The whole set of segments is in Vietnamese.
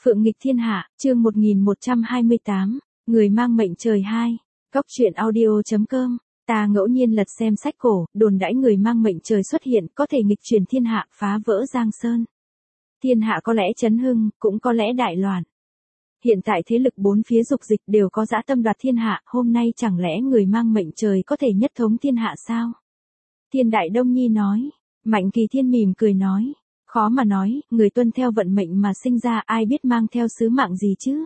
Phượng nghịch thiên hạ, chương 1128, người mang mệnh trời 2. Cóc truyện audio.com. Ta ngẫu nhiên lật xem sách cổ, đồn đãi người mang mệnh trời xuất hiện, có thể nghịch chuyển thiên hạ, phá vỡ giang sơn. Thiên hạ có lẽ chấn hưng, cũng có lẽ đại loạn. Hiện tại thế lực bốn phía dục dịch đều có dã tâm đoạt thiên hạ, hôm nay chẳng lẽ người mang mệnh trời có thể nhất thống thiên hạ sao? Thiên Đại Đông Nhi nói. Mạnh Kỳ Thiên mỉm cười nói. Khó mà nói, người tuân theo vận mệnh mà sinh ra ai biết mang theo sứ mạng gì chứ?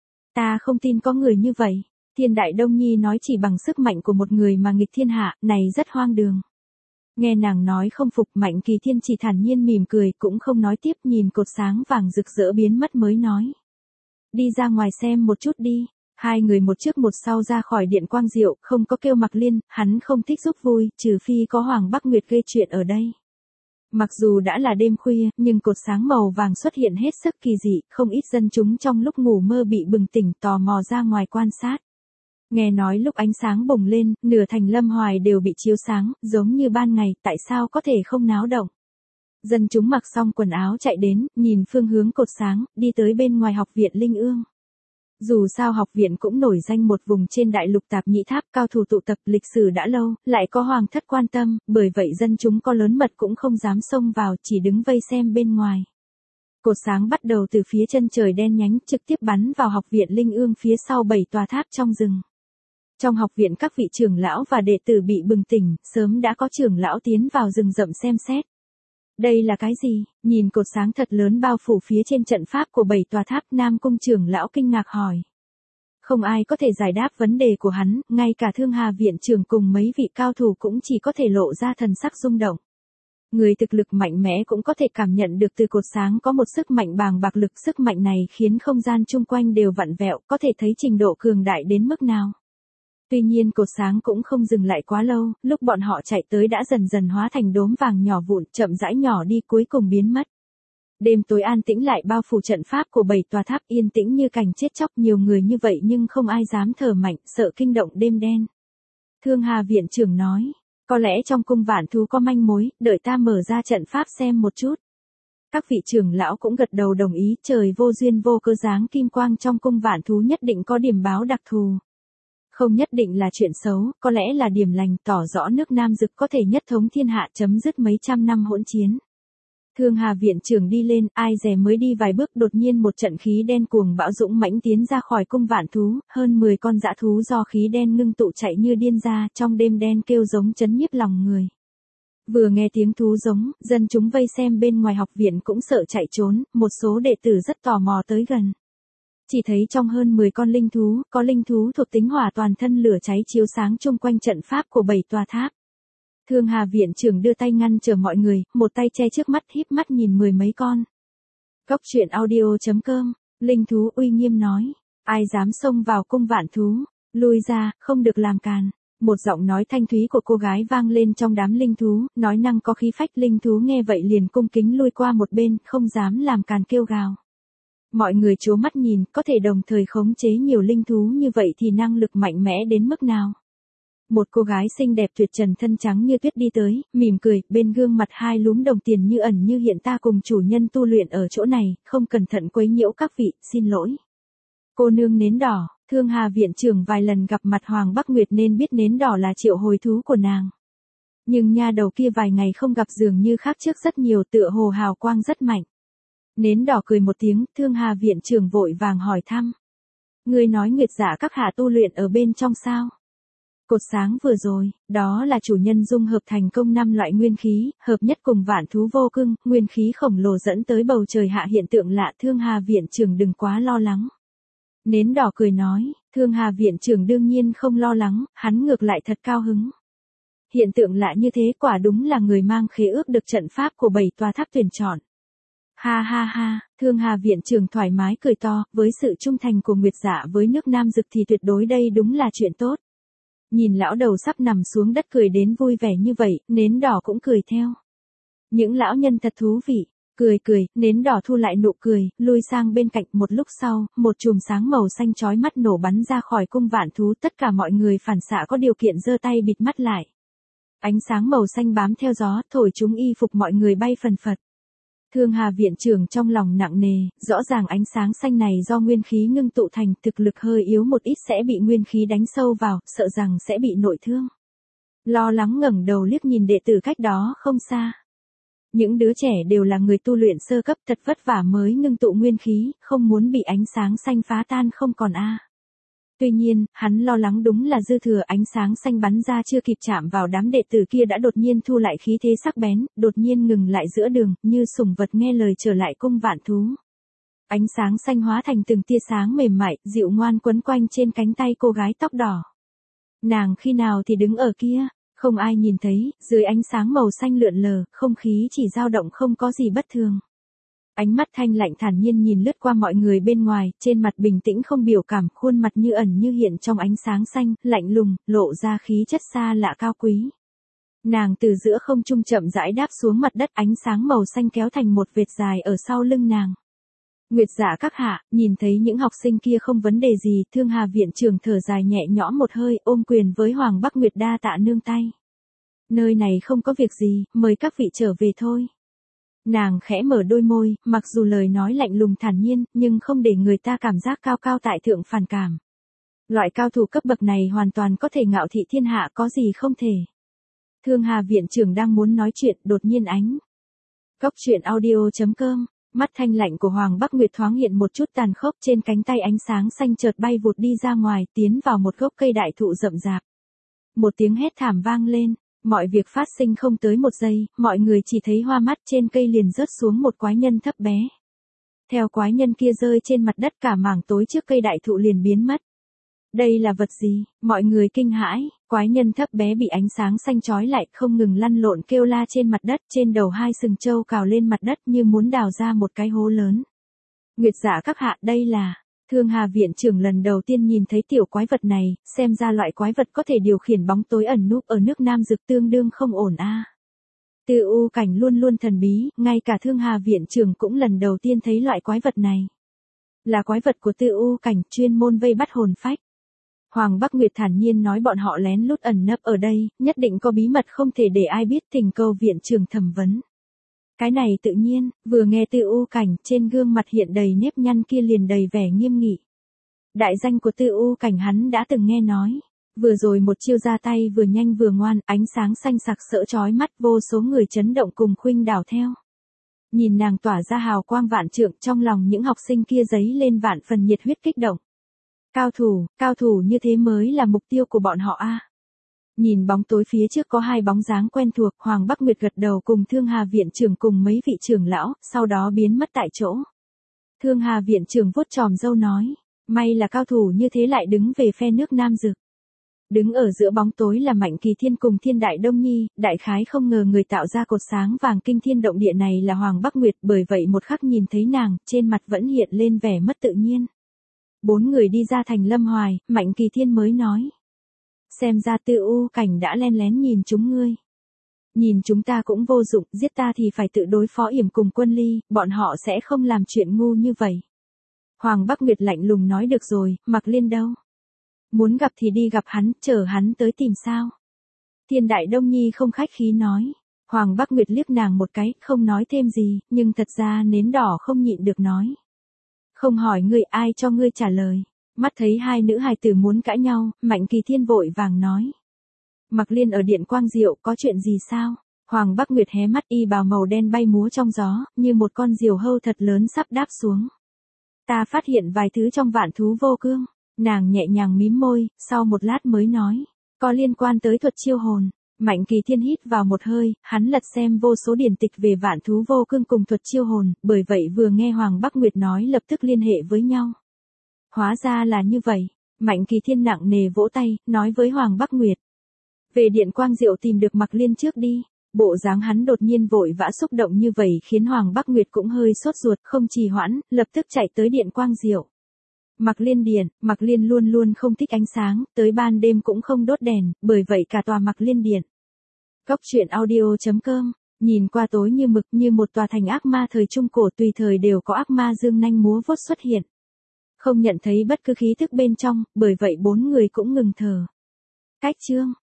Ta không tin có người như vậy. Thiên Đại Đông Nhi nói chỉ bằng sức mạnh của một người mà nghịch thiên hạ, này rất hoang đường. Nghe nàng nói không phục, Mạnh Kỳ Thiên chỉ thản nhiên mỉm cười, cũng không nói tiếp, nhìn cột sáng vàng rực rỡ biến mất mới nói. Đi ra ngoài xem một chút đi. Hai người một trước một sau ra khỏi điện Quang Diệu, không có kêu Mặc Liên, hắn không thích giúp vui, trừ phi có Hoàng Bắc Nguyệt gây chuyện ở đây. Mặc dù đã là đêm khuya, nhưng cột sáng màu vàng xuất hiện hết sức kỳ dị, không ít dân chúng trong lúc ngủ mơ bị bừng tỉnh tò mò ra ngoài quan sát. Nghe nói lúc ánh sáng bùng lên, nửa thành Lâm Hoài đều bị chiếu sáng, giống như ban ngày, tại sao có thể không náo động. Dân chúng mặc xong quần áo chạy đến, nhìn phương hướng cột sáng, đi tới bên ngoài học viện Linh Ương. Dù sao học viện cũng nổi danh một vùng trên đại lục Tạp Nhĩ Tháp, cao thủ tụ tập, lịch sử đã lâu, lại có hoàng thất quan tâm, bởi vậy dân chúng có lớn mật cũng không dám xông vào, chỉ đứng vây xem bên ngoài. Cột sáng bắt đầu từ phía chân trời đen nhánh, trực tiếp bắn vào học viện Linh Ương phía sau 7 tòa tháp trong rừng. Trong học viện các vị trưởng lão và đệ tử bị bừng tỉnh, sớm đã có trưởng lão tiến vào rừng rậm xem xét. Đây là cái gì? Nhìn cột sáng thật lớn bao phủ phía trên trận pháp của 7 tòa tháp, Nam Cung trưởng lão kinh ngạc hỏi. Không ai có thể giải đáp vấn đề của hắn, ngay cả Thương Hà viện trưởng cùng mấy vị cao thủ cũng chỉ có thể lộ ra thần sắc rung động. Người thực lực mạnh mẽ cũng có thể cảm nhận được từ cột sáng có một sức mạnh bàng bạc, lực sức mạnh này khiến không gian chung quanh đều vặn vẹo, có thể thấy trình độ cường đại đến mức nào. Tuy nhiên cột sáng cũng không dừng lại quá lâu, lúc bọn họ chạy tới đã dần dần hóa thành đốm vàng nhỏ vụn, chậm rãi nhỏ đi cuối cùng biến mất. Đêm tối an tĩnh lại bao phủ trận pháp của 7 tòa tháp, yên tĩnh như cảnh chết chóc, nhiều người như vậy nhưng không ai dám thở mạnh, sợ kinh động đêm đen. Thương Hà viện trưởng nói, có lẽ trong cung Vạn Thú có manh mối, đợi ta mở ra trận pháp xem một chút. Các vị trưởng lão cũng gật đầu đồng ý, trời vô duyên vô cớ giáng kim quang trong cung Vạn Thú nhất định có điểm báo đặc thù. Không nhất định là chuyện xấu, có lẽ là điểm lành, tỏ rõ nước Nam Dực có thể nhất thống thiên hạ, chấm dứt mấy trăm năm hỗn chiến. Thương Hà viện trưởng đi lên, ai dè mới đi vài bước đột nhiên một trận khí đen cuồng bão dũng mãnh tiến ra khỏi cung Vạn Thú, hơn 10 con dã thú do khí đen ngưng tụ chạy như điên ra, trong đêm đen kêu giống chấn nhiếp lòng người. Vừa nghe tiếng thú giống, dân chúng vây xem bên ngoài học viện cũng sợ chạy trốn, một số đệ tử rất tò mò tới gần. Chỉ thấy trong hơn 10 con linh thú, có linh thú thuộc tính hỏa toàn thân lửa cháy chiếu sáng chung quanh trận pháp của 7 tòa tháp. Thương Hà viện trưởng đưa tay ngăn trở mọi người, một tay che trước mắt híp mắt nhìn 10 mấy con. Cóc truyện audio.com, linh thú uy nghiêm nói, ai dám xông vào cung Vạn Thú, lui ra, không được làm càn. Một giọng nói thanh thúy của cô gái vang lên trong đám linh thú, nói năng có khí phách, linh thú nghe vậy liền cung kính lui qua một bên, không dám làm càn kêu gào. Mọi người trố mắt nhìn, có thể đồng thời khống chế nhiều linh thú như vậy thì năng lực mạnh mẽ đến mức nào. Một cô gái xinh đẹp tuyệt trần thân trắng như tuyết đi tới, mỉm cười, bên gương mặt hai lúm đồng tiền như ẩn như hiện, ta cùng chủ nhân tu luyện ở chỗ này, không cẩn thận quấy nhiễu các vị, xin lỗi. Cô nương nến đỏ, Thương Hà viện trưởng vài lần gặp mặt Hoàng Bắc Nguyệt nên biết nến đỏ là triệu hồi thú của nàng. Nhưng nha đầu kia vài ngày không gặp dường như khác trước rất nhiều, tựa hồ hào quang rất mạnh. Nến đỏ cười một tiếng, Thương Hà viện trưởng vội vàng hỏi thăm. Ngươi nói Nguyệt Dạ các hạ tu luyện ở bên trong sao? Cột sáng vừa rồi, đó là chủ nhân dung hợp thành công 5 loại nguyên khí, hợp nhất cùng Vạn Thú vô cưng, nguyên khí khổng lồ dẫn tới bầu trời hạ hiện tượng lạ, Thương Hà viện trưởng đừng quá lo lắng. Nến đỏ cười nói, Thương Hà viện trưởng đương nhiên không lo lắng, hắn ngược lại thật cao hứng. Hiện tượng lạ như thế quả đúng là người mang khế ước được trận pháp của 7 tòa tháp tuyển chọn. Ha ha ha, Thương Hà viện trưởng thoải mái cười to, với sự trung thành của Nguyệt Dạ với nước Nam Dực thì tuyệt đối đây đúng là chuyện tốt. Nhìn lão đầu sắp nằm xuống đất cười đến vui vẻ như vậy, nến đỏ cũng cười theo. Những lão nhân thật thú vị, cười, nến đỏ thu lại nụ cười, lui sang bên cạnh, một lúc sau, một chùm sáng màu xanh chói mắt nổ bắn ra khỏi cung Vạn Thú, tất cả mọi người phản xạ có điều kiện giơ tay bịt mắt lại. Ánh sáng màu xanh bám theo gió, thổi chúng y phục mọi người bay phần phật. Thương Hà viện trưởng trong lòng nặng nề, rõ ràng ánh sáng xanh này do nguyên khí ngưng tụ thành, thực lực hơi yếu một ít sẽ bị nguyên khí đánh sâu vào, sợ rằng sẽ bị nội thương. Lo lắng ngẩng đầu liếc nhìn đệ tử cách đó không xa. Những đứa trẻ đều là người tu luyện sơ cấp, thật vất vả mới ngưng tụ nguyên khí, không muốn bị ánh sáng xanh phá tan không còn a. Tuy nhiên, hắn lo lắng đúng là dư thừa ánh sáng xanh bắn ra chưa kịp chạm vào đám đệ tử kia đã đột nhiên thu lại khí thế sắc bén, đột nhiên ngừng lại giữa đường, như sủng vật nghe lời trở lại cung vạn thú. Ánh sáng xanh hóa thành từng tia sáng mềm mại, dịu ngoan quấn quanh trên cánh tay cô gái tóc đỏ. Nàng khi nào thì đứng ở kia, không ai nhìn thấy, dưới ánh sáng màu xanh lượn lờ, không khí chỉ dao động không có gì bất thường. Ánh mắt thanh lạnh thản nhiên nhìn lướt qua mọi người bên ngoài, trên mặt bình tĩnh không biểu cảm, khuôn mặt như ẩn như hiện trong ánh sáng xanh, lạnh lùng, lộ ra khí chất xa lạ cao quý. Nàng từ giữa không trung chậm rãi đáp xuống mặt đất, ánh sáng màu xanh kéo thành một vệt dài ở sau lưng nàng. Nguyệt Dạ các hạ, nhìn thấy những học sinh kia không vấn đề gì, Thương Hà viện trưởng thở dài nhẹ nhõm một hơi, ôm quyền với Hoàng Bắc Nguyệt đa tạ nương tay. Nơi này không có việc gì, mời các vị trở về thôi. Nàng khẽ mở đôi môi, mặc dù lời nói lạnh lùng thản nhiên, nhưng không để người ta cảm giác cao cao tại thượng phản cảm. Loại cao thủ cấp bậc này hoàn toàn có thể ngạo thị thiên hạ, có gì không thể. Thương Hà viện trưởng đang muốn nói chuyện, đột nhiên ánh. Góc truyện audio.com, mắt thanh lạnh của Hoàng Bắc Nguyệt thoáng hiện một chút tàn khốc, trên cánh tay ánh sáng xanh chợt bay vụt đi ra ngoài, tiến vào một gốc cây đại thụ rậm rạp. Một tiếng hét thảm vang lên. Mọi việc phát sinh không tới một giây, mọi người chỉ thấy hoa mắt, trên cây liền rớt xuống một quái nhân thấp bé. Theo quái nhân kia rơi trên mặt đất, cả mảng tối trước cây đại thụ liền biến mất. Đây là vật gì? Mọi người kinh hãi, quái nhân thấp bé bị ánh sáng xanh chói lại, không ngừng lăn lộn kêu la trên mặt đất, trên đầu hai sừng trâu cào lên mặt đất như muốn đào ra một cái hố lớn. Nguyệt Dạ các hạ, đây là... Thương Hà viện trưởng lần đầu tiên nhìn thấy tiểu quái vật này, xem ra loại quái vật có thể điều khiển bóng tối ẩn núp ở nước Nam Dực tương đương không ổn a. Tư U Cảnh luôn luôn thần bí, ngay cả Thương Hà viện trưởng cũng lần đầu tiên thấy loại quái vật này. Là quái vật của Tư U Cảnh, chuyên môn vây bắt hồn phách. Hoàng Bắc Nguyệt thản nhiên nói bọn họ lén lút ẩn nấp ở đây, nhất định có bí mật không thể để ai biết, thỉnh cầu viện trưởng thẩm vấn. Cái này tự nhiên, vừa nghe Tư U Cảnh, trên gương mặt hiện đầy nếp nhăn kia liền đầy vẻ nghiêm nghị. Đại danh của Tư U Cảnh hắn đã từng nghe nói. Vừa rồi một chiêu ra tay vừa nhanh vừa ngoan, ánh sáng xanh sặc sỡ chói mắt, vô số người chấn động cùng khuynh đảo theo. Nhìn nàng tỏa ra hào quang vạn trượng, trong lòng những học sinh kia dấy lên vạn phần nhiệt huyết kích động. Cao thủ như thế mới là mục tiêu của bọn họ a. Nhìn bóng tối phía trước có hai bóng dáng quen thuộc, Hoàng Bắc Nguyệt gật đầu cùng Thương Hà viện trưởng cùng mấy vị trưởng lão, sau đó biến mất tại chỗ. Thương Hà viện trưởng vuốt chòm râu nói, may là cao thủ như thế lại đứng về phe nước Nam Dực. Đứng ở giữa bóng tối là Mạnh Kỳ Thiên cùng Thiên Đại Đông Nhi, đại khái không ngờ người tạo ra cột sáng vàng kinh thiên động địa này là Hoàng Bắc Nguyệt, bởi vậy một khắc nhìn thấy nàng, trên mặt vẫn hiện lên vẻ mất tự nhiên. Bốn người đi ra thành Lâm Hoài, Mạnh Kỳ Thiên mới nói. Xem ra Tư U Cảnh đã len lén nhìn chúng ngươi. Nhìn chúng ta cũng vô dụng, giết ta thì phải tự đối phó yểm cùng Quân Ly, bọn họ sẽ không làm chuyện ngu như vậy. Hoàng Bắc Nguyệt lạnh lùng nói được rồi, Mặc Liên đâu? Muốn gặp thì đi gặp hắn, chờ hắn tới tìm sao? Thiên Đại Đông Nhi không khách khí nói. Hoàng Bắc Nguyệt liếc nàng một cái, không nói thêm gì, nhưng thật ra nến đỏ không nhịn được nói. Không hỏi ngươi, ai cho ngươi trả lời. Mắt thấy hai nữ hài tử muốn cãi nhau, Mạnh Kỳ Thiên vội vàng nói. Mặc Liên ở Điện Quang Diệu, có chuyện gì sao? Hoàng Bắc Nguyệt hé mắt, y bào màu đen bay múa trong gió, như một con diều hâu thật lớn sắp đáp xuống. Ta phát hiện vài thứ trong vạn thú vô cương. Nàng nhẹ nhàng mím môi, sau một lát mới nói. Có liên quan tới thuật chiêu hồn. Mạnh Kỳ Thiên hít vào một hơi, hắn lật xem vô số điển tịch về vạn thú vô cương cùng thuật chiêu hồn, bởi vậy vừa nghe Hoàng Bắc Nguyệt nói lập tức liên hệ với nhau. Hóa ra là như vậy. Mạnh Kỳ Thiên nặng nề vỗ tay, nói với Hoàng Bắc Nguyệt. Về Điện Quang Diệu tìm được Mặc Liên trước đi. Bộ dáng hắn đột nhiên vội vã xúc động như vậy khiến Hoàng Bắc Nguyệt cũng hơi sốt ruột, không trì hoãn, lập tức chạy tới Điện Quang Diệu. Mặc Liên Điện, Mặc Liên luôn luôn không thích ánh sáng, tới ban đêm cũng không đốt đèn, bởi vậy cả tòa Mặc Liên Điện. Góc truyện audio.com, nhìn qua tối như mực, như một tòa thành ác ma thời trung cổ, tùy thời đều có ác ma dương nanh múa vuốt xuất hiện. Không nhận thấy bất cứ khí thức bên trong, bởi vậy bốn người cũng ngừng thở. Cách chương